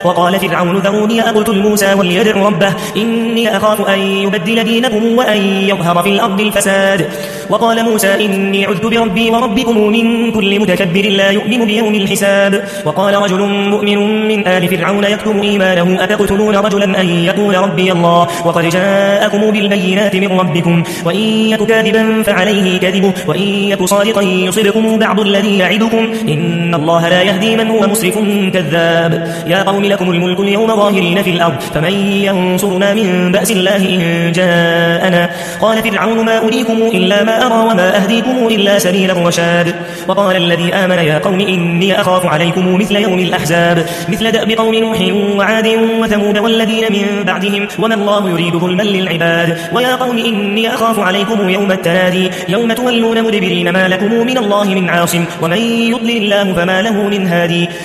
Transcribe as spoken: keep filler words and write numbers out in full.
وقال فرعون ذروني أقتل موسى وليدع ربه إني أخاف أن يبدل دينكم وأن يظهر في الأرض الفساد. وقال موسى إني عذت بربي وربكم من كل متكبر لا يؤمن بيوم الحساب. وقال رجل مؤمن من آل فرعون يكتم إيمانه أتقتلون رجلا أن يقول ربي الله وقد جاءكم بالبينات من ربكم وإن يك كاذبا فعليه كذبه وإن يك صادقا يصبكم بعض الذي يعدكم إن الله لا يهدي من هو مسرف كذاب. يا قوم لكم الملك اليوم ظاهرين في الأرض فمن ينصرنا من بأس الله إن جاءنا. قال فرعون ما أريكم إلا ما أرى وما أهديكم إلا سبيل الرشاد. وقال الذي آمن يا قوم إني أخاف عليكم مثل يوم الأحزاب مثل دأب قوم نوح وعاد وثمود والذين من بعدهم وما الله يريد ظلما للعباد. ويا قوم إني أخاف عليكم يوم التنادي يوم تولون مدبرين ما لكم من الله من عاصم ومن يضلل الله فما له من هادي.